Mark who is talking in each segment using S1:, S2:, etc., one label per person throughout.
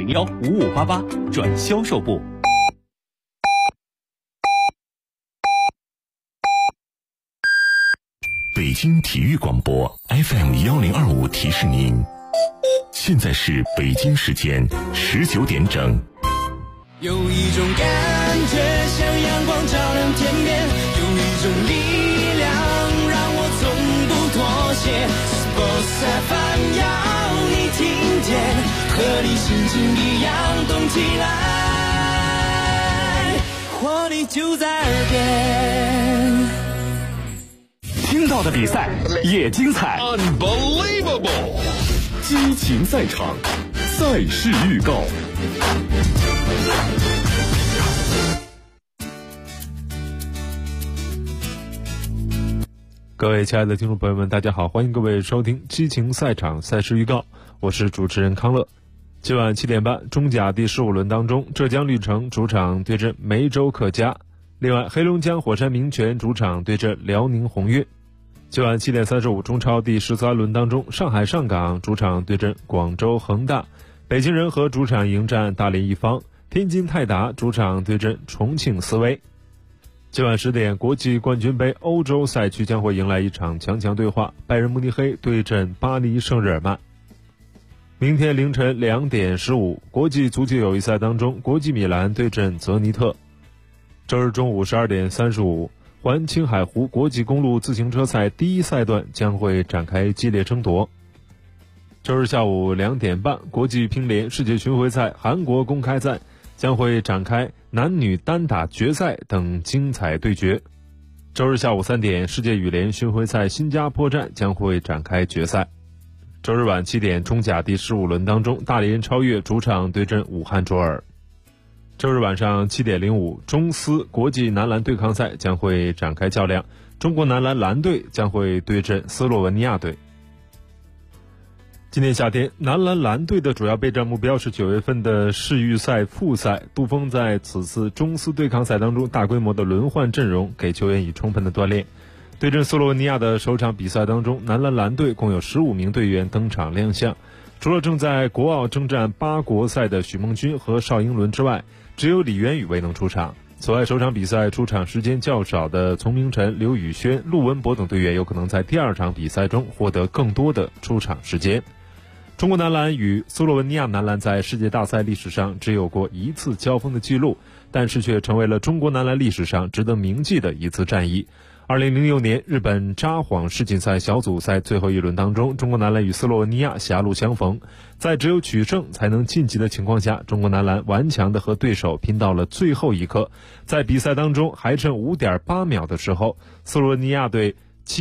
S1: 0201555588转销售部。
S2: 北京体育广播 FM1025提示您，现在是北京时间19点整。
S3: 有一种感觉像阳光照亮天边，有一种力量让我从不妥协。Sports FM 要你听见，和你心情一样动起来，活力就在耳边。
S1: 听到的比赛也精彩
S2: Unbelievable！ 激情赛场，赛事预告。
S4: 各位亲爱的听众朋友们，大家好，欢迎各位收听激情赛场赛事预告，我是主持人康乐。今晚7点半，中甲第15轮当中，浙江绿城主场对阵梅州客家，另外黑龙江火山名泉主场对阵辽宁宏运。今晚7点35，中超第13轮当中，上海上港主场对阵广州恒大，北京人和主场迎战大连一方，天津泰达主场对阵重庆斯威。今晚10点，国际冠军杯欧洲赛区将会迎来一场强强对话，拜仁慕尼黑对阵巴黎圣日耳曼。明天凌晨2点15，国际足球友谊赛当中，国际米兰对阵泽尼特。周日中午12点35，环青海湖国际公路自行车赛第一赛段将会展开激烈争夺。周日下午2点半，国际乒联世界巡回赛韩国公开赛将会展开男女单打决赛等精彩对决。周日下午3点，世界羽联巡回赛新加坡站将会展开决赛。周日晚7点，中甲第15轮当中，大连超越主场对阵武汉卓尔。周日晚上7点05，中斯国际男篮对抗赛将会展开较量，中国男篮蓝队将会对阵斯洛文尼亚队。今年夏天，男篮蓝队的主要备战目标是9月份的世预赛复赛。杜锋在此次中斯对抗赛当中大规模的轮换阵容，给球员以充分的锻炼。对阵斯洛文尼亚的首场比赛当中，男篮蓝队共有15名队员登场亮相，除了正在国奥征战8国赛的许梦君和邵英伦之外，只有李渊宇未能出场。此外，首场比赛出场时间较少的丛明晨、刘宇轩、陆文博等队员有可能在第二场比赛中获得更多的出场时间。中国男篮与斯洛文尼亚男篮在世界大赛历史上只有过一次交锋的记录，但是却成为了中国男篮历史上值得铭记的一次战役。2006年日本札幌世锦赛小组赛最后一轮当中，中国男篮与斯洛文尼亚狭路相逢，在只有取胜才能晋级的情况下，中国男篮顽强地和对手拼到了最后一刻。在比赛当中还剩 5.8 秒的时候，斯洛文尼亚队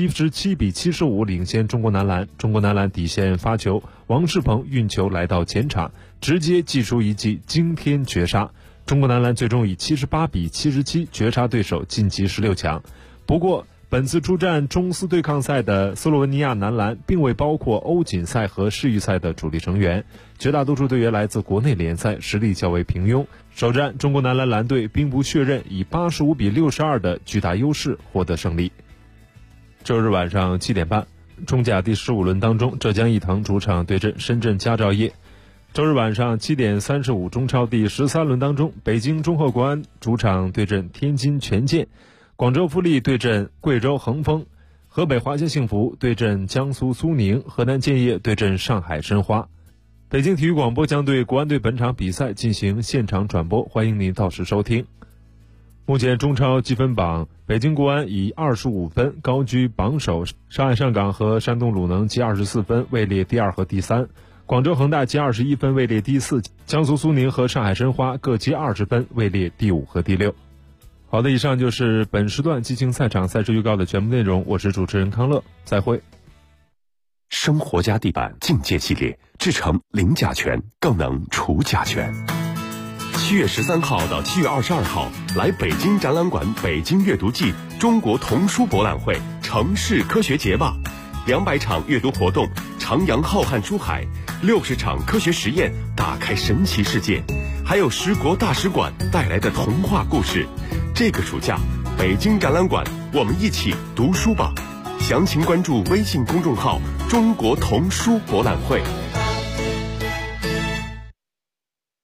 S4: 77比75领先中国男篮。中国男篮底线发球，王仕鹏运球来到前场，直接击出一记惊天绝杀。中国男篮最终以78比77绝杀对手，晋级16强。不过，本次出战中斯对抗赛的斯洛文尼亚男篮并未包括欧锦赛和世预赛的主力成员，绝大多数队员来自国内联赛，实力较为平庸。首战，中国男篮蓝队兵不血刃，以85比62的巨大优势获得胜利。周日晚上7点半，中甲第15轮当中，浙江毅腾主场对阵深圳佳兆业。周日晚上7点35，中超第13轮当中，北京中赫国安主场对阵天津权健，广州富力对阵贵州恒丰，河北华夏幸福对阵江苏苏宁，河南建业对阵上海申花。北京体育广播将对国安队本场比赛进行现场转播，欢迎您到时收听。目前中超积分榜，北京国安以25分高居榜首，上海上港和山东鲁能积24分位列第2和第3，广州恒大积21分位列第4，江苏苏宁和上海申花各积20分位列第5和第6。好的，以上就是本时段激情赛场赛事预告的全部内容，我是主持人康乐，再会。
S2: 生活家地板境界系列，制成零甲醛，更能除甲醛。7月13号到7月22号，来北京展览馆北京阅读季中国童书博览会城市科学节吧，200场阅读活动，徜徉浩瀚书海，60场科学实验，打开神奇世界，还有10国大使馆带来的童话故事。这个暑假，北京展览馆，我们一起读书吧。详情关注微信公众号中国童书博览会。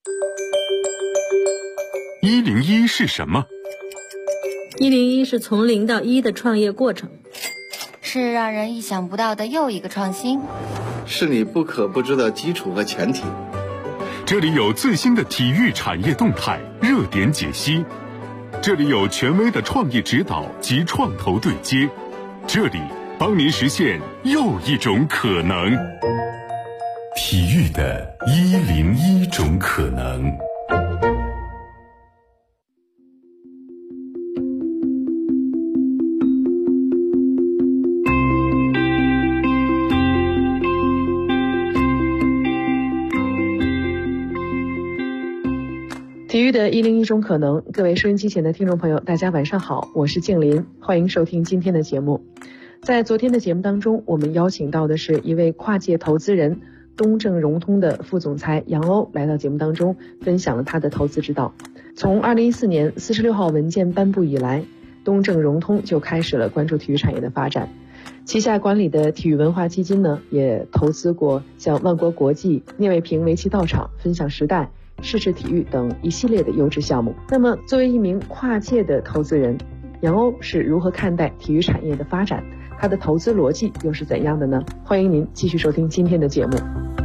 S1: 101是什么
S5: ？101是从0到1的创业过程，
S6: 是让人意想不到的又一个创新，
S7: 是你不可不知的基础和前提。
S1: 这里有最新的体育产业动态热点解析，这里有权威的创业指导及创投对接，这里帮您实现又一种可能。体育的101种可能。
S8: 体育的101种可能，各位收音机前的听众朋友，大家晚上好，我是静林，欢迎收听今天的节目。在昨天的节目当中，我们邀请到的是一位跨界投资人东正融通的副总裁杨欧来到节目当中，分享了他的投资之道。从2014年46号文件颁布以来，东正融通就开始了关注体育产业的发展。旗下管理的体育文化基金呢，也投资过像万国国际、聂卫平围棋道场、分享时代、世智体育等一系列的优质项目。那么作为一名跨界的投资人，杨欧是如何看待体育产业的发展？他的投资逻辑又是怎样的呢？欢迎您继续收听今天的节目。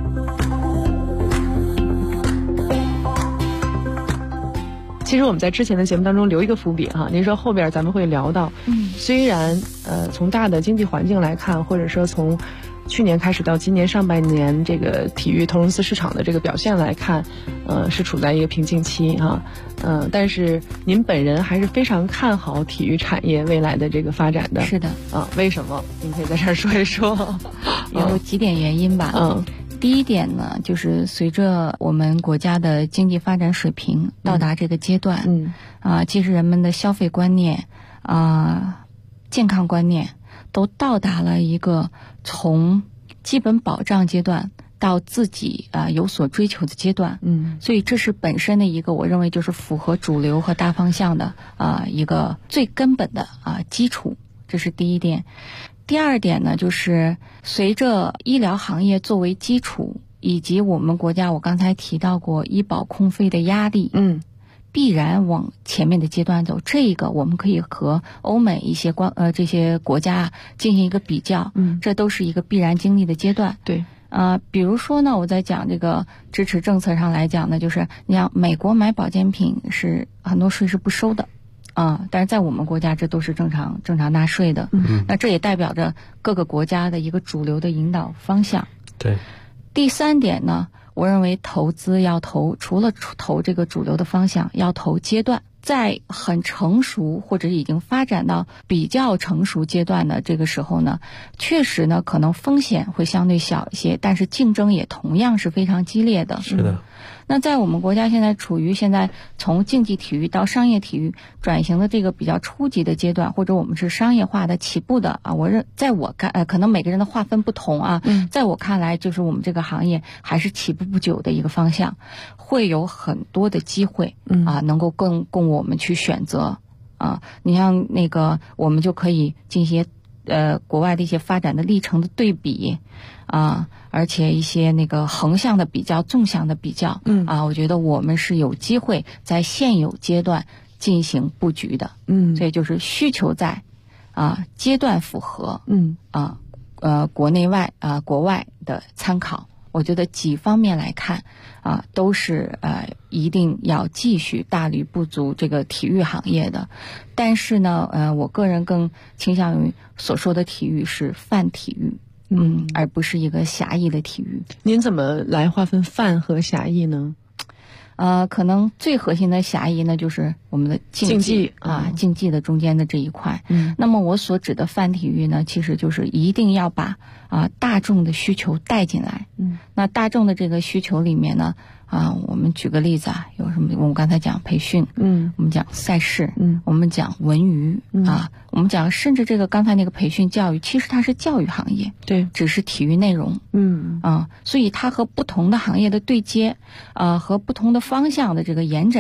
S8: 其实我们在之前的节目当中留一个伏笔哈，您说后边咱们会聊到，虽然从大的经济环境来看，或者说从去年开始到今年上半年这个体育投融资市场的这个表现来看，是处在一个瓶颈期哈，但是您本人还是非常看好体育产业未来的这个发展的。是的，为什么？您可以在这儿说一说。
S6: 有几点原因吧。第一点呢，就是随着我们国家的经济发展水平到达这个阶段，其实人们的消费观念健康观念都到达了一个从基本保障阶段到自己有所追求的阶段，所以这是本身的一个我认为就是符合主流和大方向的一个最根本的基础，这是第一点。第二点呢，就是随着医疗行业作为基础，以及我们国家我刚才提到过医保空费的压力，必然往前面的阶段走。这个我们可以和欧美一些这些国家进行一个比较，这都是一个必然经历的阶段。对，比如说呢，我在讲这个支持政策上来讲呢，就是你像美国买保健品是很多税是不收的。但是在我们国家这都是正常纳税的，那这也代表着各个国家的一个主流的引导方向。对。第三点呢，我认为投资要投，除了投这个主流的方向，要投阶段。在很成熟或者已经发展到比较成熟阶段的这个时候呢，确实呢可能风险会相对小一些，但是竞争也同样是非常激烈的。是的。那在我们国家现在处于从竞技体育到商业体育转型的这个比较初级的阶段，或者我们是商业化的起步的在我看可能每个人的划分不同在我看来就是我们这个行业还是起步不久的一个方向，会有很多的机会能够供我们去选择你像那个我们就可以进行国外的一些发展的历程的对比而且一些那个横向的比较、纵向的比较我觉得我们是有机会在现有阶段进行布局的。所以就是需求在阶段符合国内外国外的参考，我觉得几方面来看都是一定要继续大力不足这个体育行业的。但是呢我个人更倾向于所说的体育是泛体育，而不是一个狭义的体育。您怎么来划分泛和狭义呢？可能最核心的狭义呢，就是我们的竞技竞技的中间的这一块。那么我所指的泛体育呢，其实就是一定要把大众的需求带进来。那大众的这个需求里面呢，我们举个例子有什么？我们刚才讲培训，我们讲赛事，我们讲文娱我们讲甚至这个刚才那个培训教育，其实它是教育行业，对，只是体育内容，所以它和不同的行业的对接和不同的方向的这个延展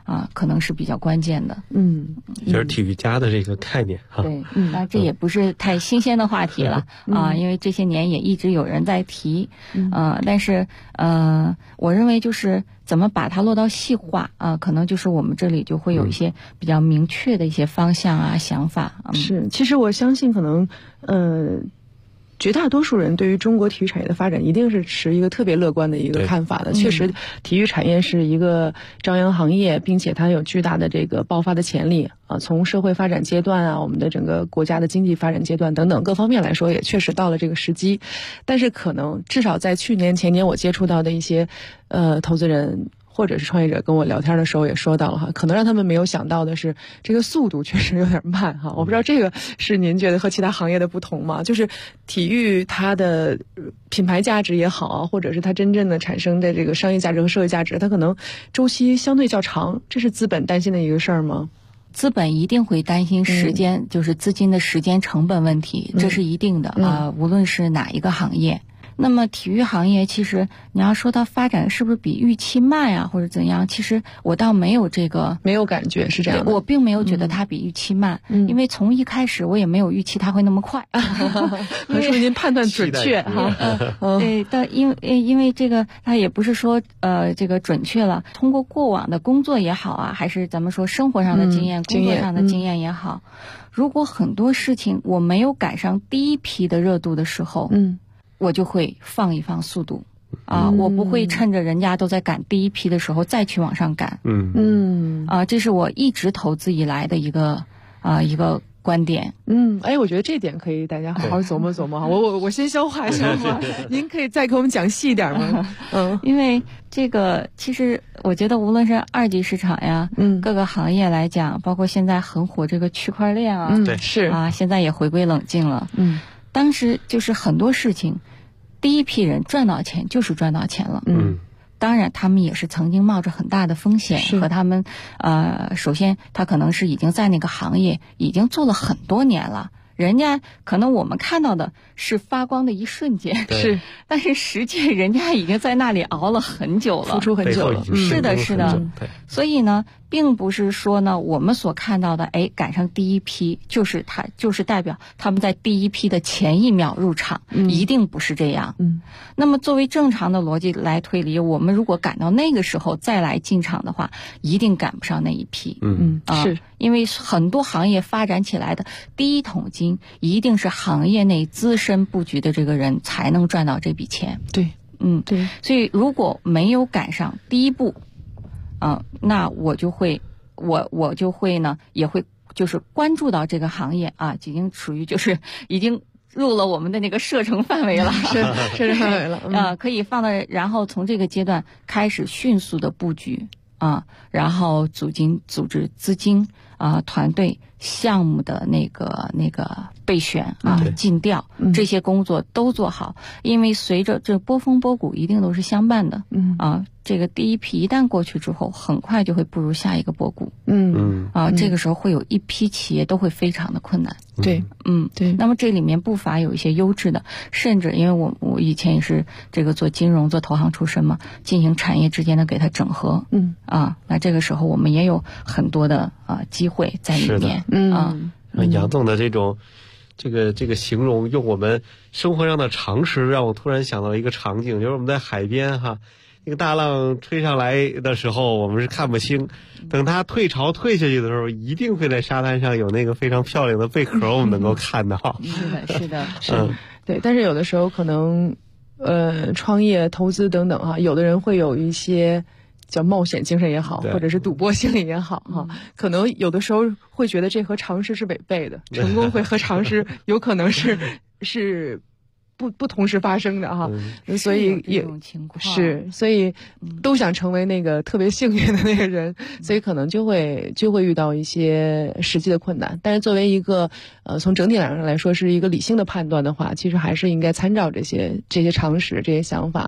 S6: 可能是比较关键的。
S9: 就是体育家的这个概念哈。
S6: 对，那这也不是太新鲜的话题了因为这些年也一直有人在提，但是我认为就是怎么把它落到细化可能就是我们这里就会有一些比较明确的一些方向想法。
S8: 是，其实我相信可能绝大多数人对于中国体育产业的发展一定是持一个特别乐观的一个看法的。确实，体育产业是一个朝阳行业，并且它有巨大的这个爆发的潜力从社会发展阶段我们的整个国家的经济发展阶段等等各方面来说，也确实到了这个时机。但是可能至少在去年前年我接触到的一些投资人或者是创业者跟我聊天的时候也说到了可能让他们没有想到的是这个速度确实有点慢我不知道这个是您觉得和其他行业的不同吗？就是体育它的品牌价值也好或者是它真正的产生的这个商业价值和社会价值，它可能周期相对较长，这是资本担心的一个事儿吗？
S6: 资本一定会担心时间，就是资金的时间成本问题，这是一定的无论是哪一个行业。那么体育行业其实你要说它发展是不是比预期慢或者怎样，其实我倒没有
S8: 感觉是这样的。
S6: 我并没有觉得它比预期慢，因为从一开始我也没有预期它会那么快。
S8: 可是您判断准确
S6: 对，但因为这个它也不是说这个准确了，通过过往的工作也好还是咱们说生活上的经验工作上的经验也好，如果很多事情我没有赶上第一批的热度的时候我就会放一放速度我不会趁着人家都在赶第一批的时候再去往上赶。这是我一直投资以来的一个观点。
S8: 我觉得这点可以大家好好琢磨琢磨我先消化消化您可以再给我们讲细一点吗？
S6: 因为这个其实我觉得无论是二级市场呀各个行业来讲，包括现在很火这个区块链
S9: 对
S8: 是
S6: 现在也回归冷静了。当时就是很多事情第一批人赚到钱就是赚到钱了。当然他们也是曾经冒着很大的风险和他们首先他可能是已经在那个行业已经做了很多年了，人家可能我们看到的是发光的一瞬间，但是实际人家已经在那里熬了很久了，
S8: 付出很久了。
S6: 是的所以呢并不是说呢我们所看到的赶上第一批就是代表他们在第一批的前一秒入场，一定不是这样。那么作为正常的逻辑来推理，我们如果赶到那个时候再来进场的话，一定赶不上那一批。
S8: 是
S6: 因为很多行业发展起来的第一桶金一定是行业内资深布局的这个人才能赚到这笔钱。
S8: 对
S6: 所以如果没有赶上第一步那我就会呢也会就是关注到这个行业已经属于就是已经入了我们的那个射程范围了，
S8: 射程范围了
S6: 可以放到，然后从这个阶段开始迅速的布局然后组织资金团队项目的那个备选尽调这些工作都做好，因为随着这波峰波谷一定都是相伴的。这个第一批一旦过去之后，很快就会步入下一个波谷。这个时候会有一批企业都会非常的困难。
S8: 对
S6: 那么这里面不乏有一些优质的，甚至因为我以前也是这个做金融做投行出身嘛，进行产业之间的给它整合。那这个时候我们也有很多的机会在里面。
S9: 杨总的这种这个形容，用我们生活上的常识，让我突然想到一个场景，就是我们在海边那个大浪吹上来的时候，我们是看不清，等它退潮退下去的时候，一定会在沙滩上有那个非常漂亮的贝壳，我们能够看到。
S6: 是的
S8: 对。但是有的时候可能创业投资等等有的人会有一些叫冒险精神也好，或者是赌博心理也好可能有的时候会觉得这和常识是违背的，成功会和常识有可能是不同时发生的所以也是，所以都想成为那个特别幸运的那个人，所以可能就会遇到一些实际的困难。但是作为一个从整体上来说是一个理性的判断的话，其实还是应该参照这些常识这些想法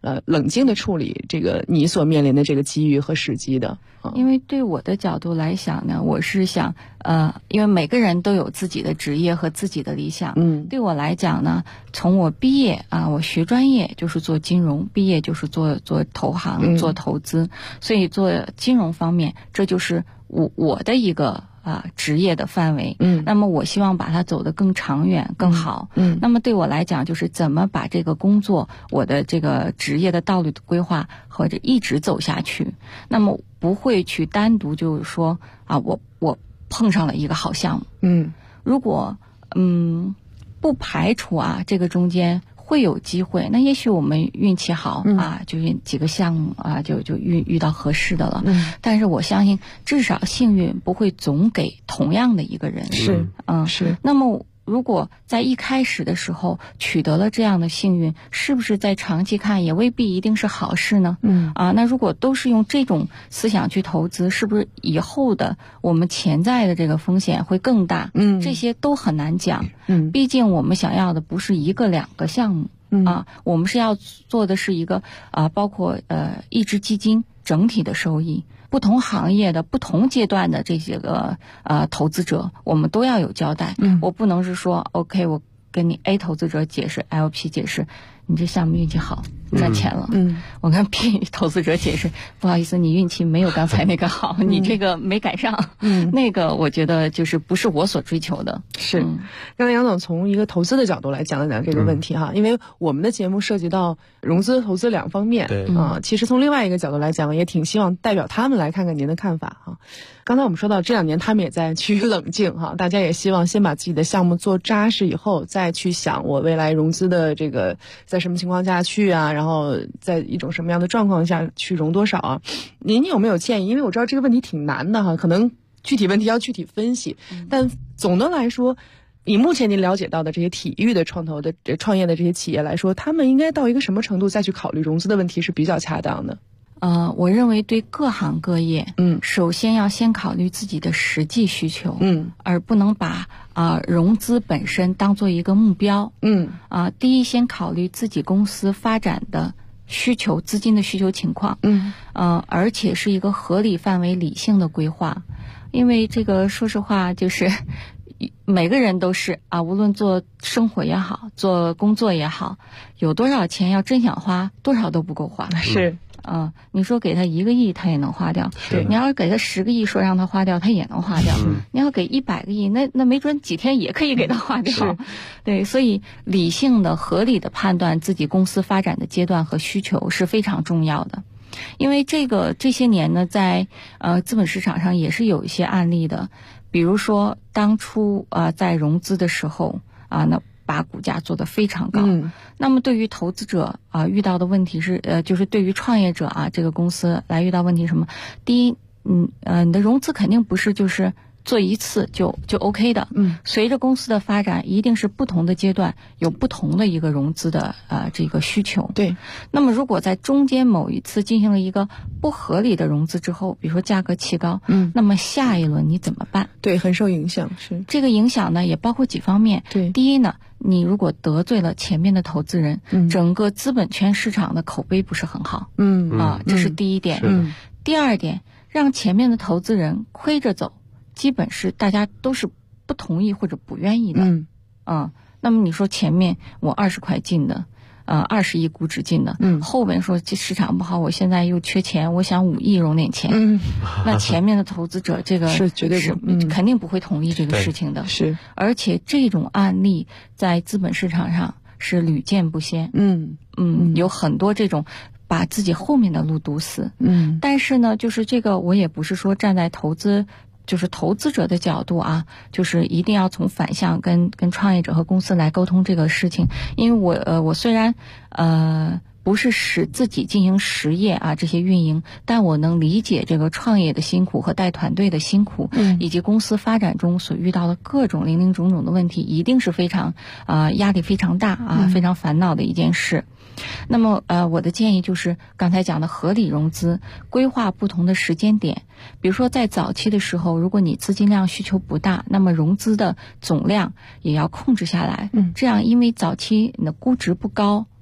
S8: 冷静的处理这个你所面临的这个机遇和时机的。
S6: 因为对我的角度来想呢，我是想因为每个人都有自己的职业和自己的理想。对我来讲呢，从我毕业我学专业就是做金融，毕业就是做投行，做投资，所以做金融方面，这就是我的一个职业的范围。那么我希望把它走得更长远更好。那么对我来讲，就是怎么把这个工作，我的这个职业的道路的规划或者一直走下去。那么不会去单独就是说我碰上了一个好项目。如果不排除这个中间会有机会，那也许我们运气好就几个项目就遇到合适的了。但是我相信至少幸运不会总给同样的一个人。
S8: 是。
S6: 那么如果在一开始的时候取得了这样的幸运，是不是在长期看也未必一定是好事呢？那如果都是用这种思想去投资，是不是以后的我们潜在的这个风险会更大？这些都很难讲。毕竟我们想要的不是一个两个项目我们是要做的是一个包括一只基金整体的收益。不同行业的不同阶段的这些个投资者，我们都要有交代。我不能是说 OK， 我跟你 A 投资者解释 LP 解释你这项目运气好赚钱了。我跟 B 投资者解释不好意思，你运气没有刚才那个好，你这个没赶上。那个我觉得就是不是我所追求的。
S8: 是。刚才杨总从一个投资的角度来讲了讲这个问题因为我们的节目涉及到融资投资两方面。其实从另外一个角度来讲，也挺希望代表他们来看看您的看法刚才我们说到这2年他们也在趋于冷静大家也希望先把自己的项目做扎实以后，再去想我未来融资的这个在什么情况下去然后在一种什么样的状况下去融多少您有没有建议？因为我知道这个问题挺难的可能具体问题要具体分析。但总的来说，以目前您了解到的这些体育的创业的这些企业来说，他们应该到一个什么程度再去考虑融资的问题是比较恰当的？
S6: 我认为对各行各业，首先要先考虑自己的实际需求，而不能把融资本身当做一个目标。第一，先考虑自己公司发展的需求，资金的需求情况，而且是一个合理范围、理性的规划。因为这个说实话，就是每个人都是无论做生活也好，做工作也好，有多少钱要真想花，多少都不够花。
S8: 是。
S6: 你说给他1个亿他也能花掉，你要是给他10个亿说让他花掉他也能花掉，你要给100个亿那没准几天也可以给他花掉。对，所以理性的合理的判断自己公司发展的阶段和需求是非常重要的。因为这些年呢，在资本市场上也是有一些案例的，比如说当初在融资的时候那把股价做得非常高。那么对于投资者遇到的问题是就是对于创业者这个公司来遇到问题是什么？第一，你的融资肯定不是就是做一次就 OK 的。随着公司的发展，一定是不同的阶段有不同的一个融资的这个需求。
S8: 对。
S6: 那么如果在中间某一次进行了一个不合理的融资之后，比如说价格起高，那么下一轮你怎么办？
S8: 对，很受影响。是。
S6: 这个影响呢也包括几方面。
S8: 对。
S6: 第一呢，你如果得罪了前面的投资人，整个资本圈市场的口碑不是很好。这是第一点。第二点，让前面的投资人亏着走，基本是大家都是不同意或者不愿意的。那么你说前面我20块进的，20亿估值进的，后边说这市场不好，我现在又缺钱，我想5亿融点钱，那前面的投资者这个
S8: 是绝对
S6: 肯定不会同意这个事情的。
S8: 是，
S6: 而且这种案例在资本市场上是屡见不鲜。有很多这种把自己后面的路堵死。但是呢，就是这个我也不是说站在投资者的角度就是一定要从反向跟创业者和公司来沟通这个事情。因为我虽然不是使自己进行实业这些运营，但我能理解这个创业的辛苦和带团队的辛苦，以及公司发展中所遇到的各种林林种种的问题，一定是非常压力非常大非常烦恼的一件事。那么我的建议就是刚才讲的合理融资，规划不同的时间点。比如说在早期的时候，如果你资金量需求不大，那么融资的总量也要控制下来。这样因为早期你的估值不高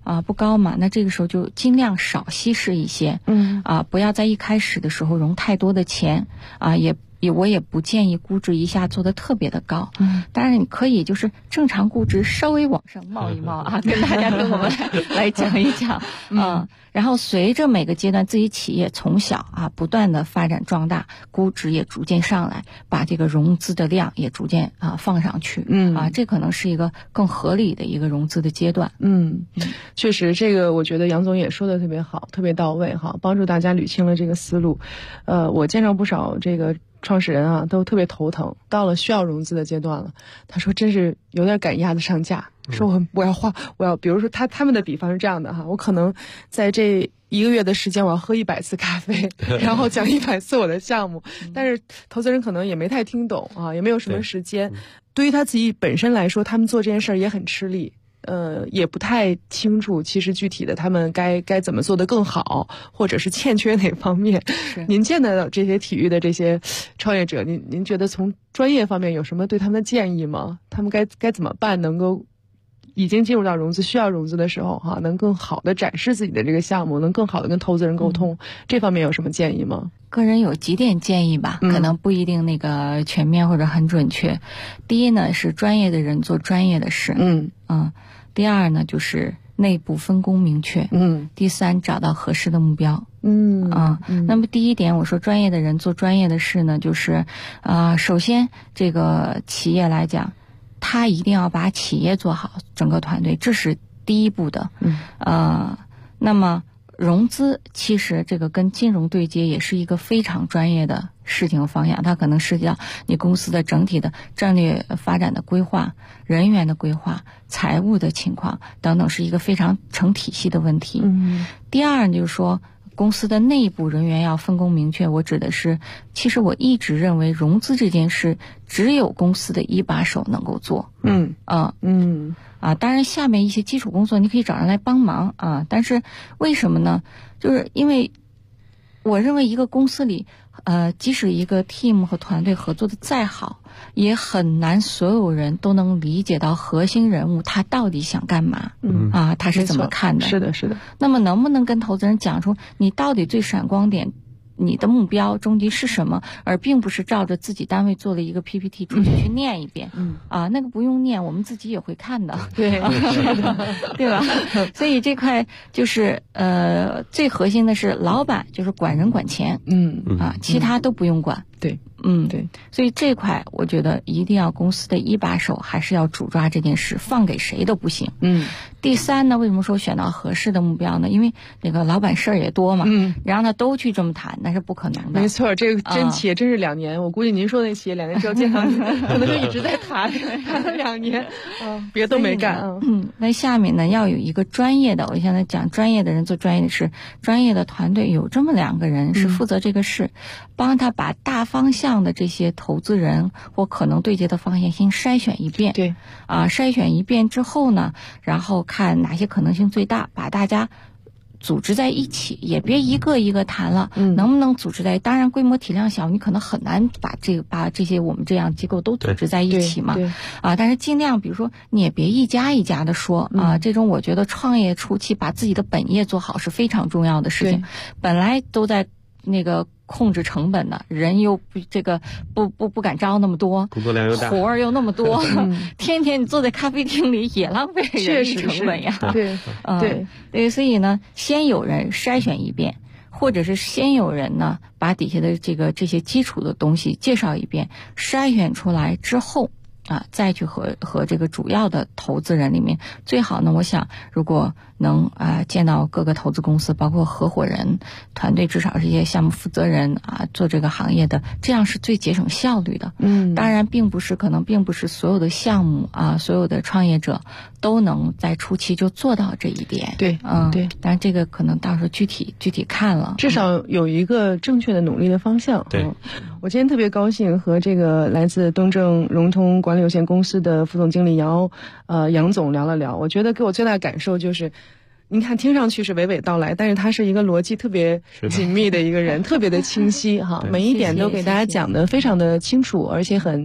S6: 不高嘛，那这个时候就尽量少稀释一些，不要在一开始的时候融太多的钱，我也不建议估值一下做得特别的高，当然你可以就是正常估值稍微往上冒一冒跟大家跟我们来讲一讲，然后随着每个阶段自己企业从小不断的发展壮大，估值也逐渐上来，把这个融资的量也逐渐放上去，这可能是一个更合理的一个融资的阶段。
S8: 确实，这个我觉得杨总也说的特别好，特别到位哈，帮助大家捋清了这个思路。我见着不少这个创始人都特别头疼，到了需要融资的阶段了，他说真是有点赶鸭子上架，说我要比如说他们的比方是这样的哈，我可能在这1个月的时间我要喝100次咖啡，然后讲100次我的项目，但是投资人可能也没太听懂也没有什么时间，对于他自己本身来说，他们做这件事儿也很吃力。也不太清楚，其实具体的他们该怎么做得更好，或者是欠缺哪方面。您见的这些体育的这些创业者，您觉得从专业方面有什么对他们的建议吗？他们该怎么办，能够已经进入到融资需要融资的时候能更好的展示自己的这个项目，能更好的跟投资人沟通，这方面有什么建议吗？
S6: 个人有几点建议吧，可能不一定那个全面或者很准确。第一呢，是专业的人做专业的事，第二呢，就是内部分工明确，第三，找到合适的目标，那么第一点，我说专业的人做专业的事呢，就是首先这个企业来讲，他一定要把企业做好，整个团队，这是第一步的，那么融资其实这个跟金融对接也是一个非常专业的事情方向，它可能涉及到你公司的整体的战略发展的规划、人员的规划、财务的情况等等，是一个非常成体系的问题。第二就是说公司的内部人员要分工明确，我指的是，其实我一直认为融资这件事只有公司的一把手能够做。当然下面一些基础工作你可以找人来帮忙但是为什么呢？就是因为我认为一个公司里即使一个 team 和团队合作的再好，也很难所有人都能理解到核心人物他到底想干嘛，他是怎么看的。
S8: 是的。
S6: 那么能不能跟投资人讲出你到底最闪光点，你的目标终极是什么，而并不是照着自己单位做了一个 PPT 出去念一遍，那个不用念，我们自己也会看的，对吧？所以这块就是最核心的是老板就是管人管钱，其他都不用管，
S8: 对。
S6: 所以这块我觉得一定要公司的一把手还是要主抓这件事，放给谁都不行。第三呢，为什么说选到合适的目标呢？因为这个老板事儿也多嘛，让他都去这么谈，那是不可能的。
S8: 没错，这个企业真是2年，我估计您说那企业2年之后见到你，可能就一直在谈了2年，别都没干。
S6: 那下面呢要有一个专业的，我现在讲专业的人做专业的事，专业的团队有这么2个人是负责这个事，帮他把大方向的这些投资人或可能对接的方向先筛选一遍，
S8: 对
S6: 筛选一遍之后呢，然后看哪些可能性最大，把大家组织在一起，也别一个一个谈了，能不能组织在？当然规模体量小，你可能很难把这些我们这样机构都组织在一起嘛，但是尽量比如说你也别一家一家的说这种我觉得创业初期把自己的本业做好是非常重要的事情，本来都在那个控制成本的人又不敢招那么多，
S9: 工作量又大，
S6: 活儿又那么多，天天你坐在咖啡厅里也浪费人力成本呀。对，所以呢，先有人筛选一遍，或者是先有人呢把底下的这些基础的东西介绍一遍，筛选出来之后再去和这个主要的投资人里面，最好呢，我想如果能见到各个投资公司，包括合伙人团队，至少是一些项目负责人做这个行业的，这样是最节省效率的。当然可能并不是所有的项目所有的创业者都能在初期就做到这一点。
S8: 对，
S6: 但是这个可能到时候具体看了，
S8: 至少有一个正确的努力的方向。我今天特别高兴和这个来自东正融通管理有限公司的副总经理杨总聊了聊，我觉得给我最大的感受就是，您看听上去是娓娓道来，但是他是一个逻辑特别紧密的一个人，特别的清晰每一点都给大家讲得非常的清楚，而且很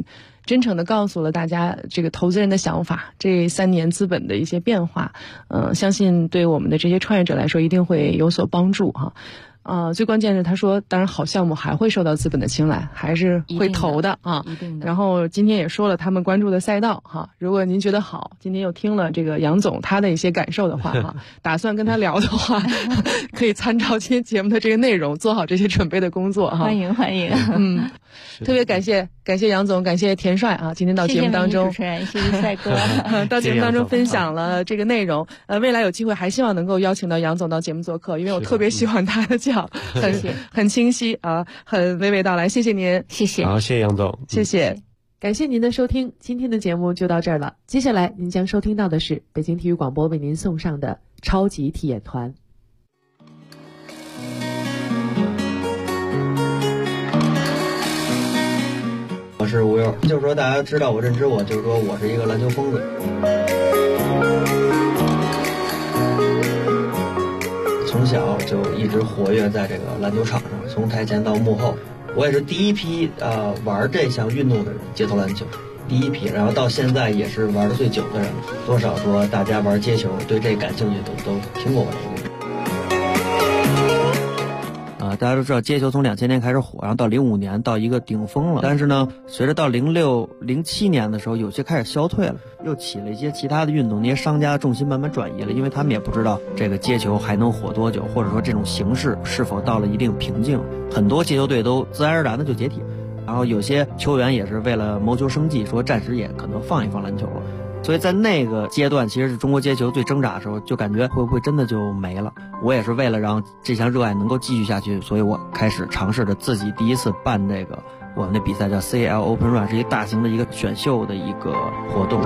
S8: 真诚的告诉了大家这个投资人的想法，这3年资本的一些变化，相信对我们的这些创业者来说一定会有所帮助哈。最关键是他说，当然好项目还会受到资本的青睐，还是会投的啊。
S6: 一定的。
S8: 然后今天也说了他们关注的赛道哈，如果您觉得好，今天又听了这个杨总他的一些感受的话哈，打算跟他聊的话，可以参照今天节目的这个内容，做好这些准备的工作哈。
S6: 欢迎欢迎。
S8: 特别感谢杨总，感谢田帅啊，今天到节目当中，
S6: 谢谢主持人，谢谢帅哥，
S8: 到节目当中分享了这个内容。未来有机会还希望能够邀请到杨总到节目做客，因为我特别喜欢他的讲，很清晰啊，很娓娓道来。谢谢您，
S6: 谢谢。
S9: 好，谢谢杨总，
S8: 谢谢。感谢您的收听，今天的节目就到这儿了。接下来您将收听到的是北京体育广播为您送上的超级体验团。
S10: 我是吴悠，就是说大家知道我认知我，就是说我是一个篮球疯子。从小就一直活跃在这个篮球场上，从台前到幕后。我也是第一批玩这项运动的人，街头篮球第一批，然后到现在也是玩的最久的人。多少说大家玩街球对这感兴趣都听过我这个。大家都知道街球从2000年开始火，然后到05年到一个顶峰了。但是呢，随着到06、07年的时候，有些开始消退了，又起了一些其他的运动，那些商家的重心慢慢转移了，因为他们也不知道这个街球还能火多久，或者说这种形式是否到了一定瓶颈。很多街球队都自然而然的就解体了，然后有些球员也是为了谋求生计，说暂时也可能放一放篮球了。所以在那个阶段，其实是中国街球最挣扎的时候，就感觉会不会真的就没了。我也是为了让这项热爱能够继续下去，所以我开始尝试着自己第一次办这个我们的比赛，叫 CL Open Run， 是一个大型的一个选秀的一个活动。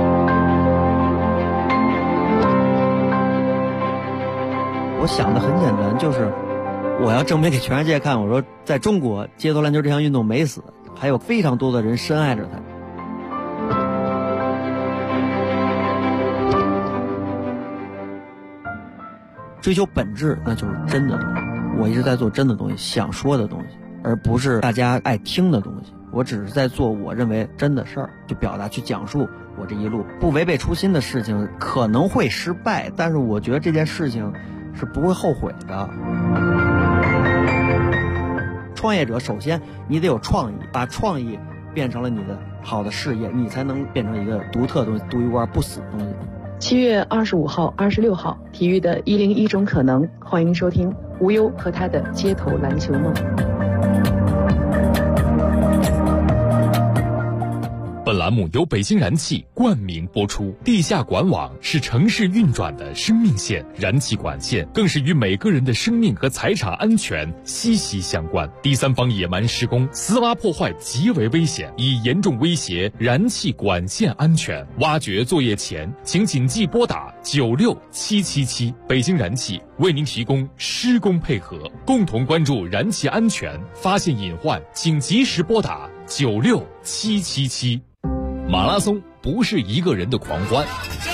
S10: 我想的很简单，就是我要证明给全世界看，我说在中国街头篮球这项运动没死，还有非常多的人深爱着它。追求本质，那就是真的东西。我一直在做真的东西，想说的东西，而不是大家爱听的东西。我只是在做我认为真的事儿，去表达、去讲述我这一路不违背初心的事情，可能会失败，但是我觉得这件事情是不会后悔的。创业者首先你得有创意，把创意变成了你的好的事业，你才能变成一个独特的东西，独一无二不死的东西。7月25号、26号，体育的101种可能，欢迎收听吴优和他的街头篮球梦。
S1: 本栏目由北京燃气冠名播出。地下管网是城市运转的生命线，燃气管线更是与每个人的生命和财产安全息息相关。第三方野蛮施工、私挖破坏极为危险，已严重威胁燃气管线安全。挖掘作业前，请谨记拨打96777。北京燃气为您提供施工配合，共同关注燃气安全，发现隐患请及时拨打96777。马拉松不是一个人的狂欢，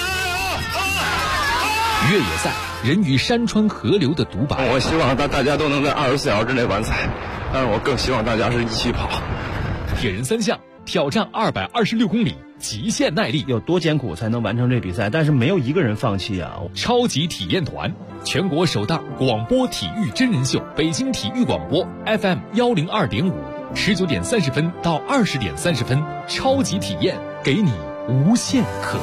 S1: 越野赛人与山川河流的独白。
S11: 我希望大家都能在24小时之内完赛，但是我更希望大家是一起跑。
S1: 铁人3项挑战226公里极限耐力，
S12: 有多艰苦才能完成这比赛？但是没有一个人放弃啊！
S1: 超级体验团，全国首档广播体育真人秀，北京体育广播 FM 102.5，19点30分到20点30分，超级体验，给你无限可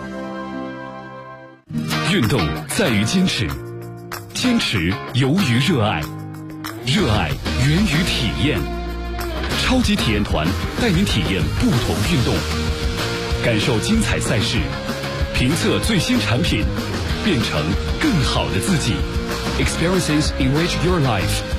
S1: 能。运动在于坚持，坚持由于热爱，热爱源于体验。超级体验团带您体验不同运动，感受精彩赛事，评测最新产品，变成更好的自己。Experiences enrich your life.